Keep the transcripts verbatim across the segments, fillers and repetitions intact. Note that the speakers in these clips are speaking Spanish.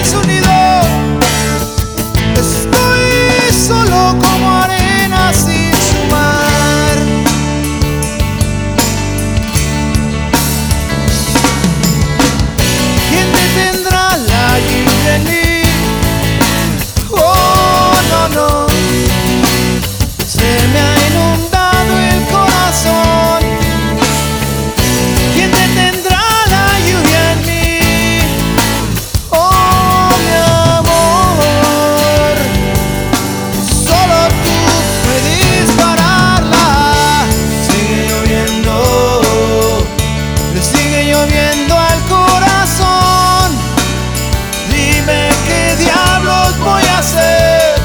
desunido. Estoy solo como arena sin su mar. ¿Quién detendrá la lluvia en mí? Oh, no, no. Se me ha inundado el corazón. ¿Quién detendrá la lluvia en mí? Oh, mi amor, solo tú puedes pararla. Sigue lloviendo, le sigue lloviendo al corazón. Dime qué diablos voy a hacer.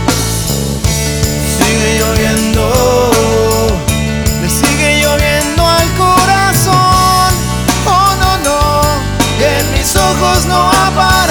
Sigue lloviendo, le sigue lloviendo al corazón. Oh, no, no, y en mis ojos no aparece.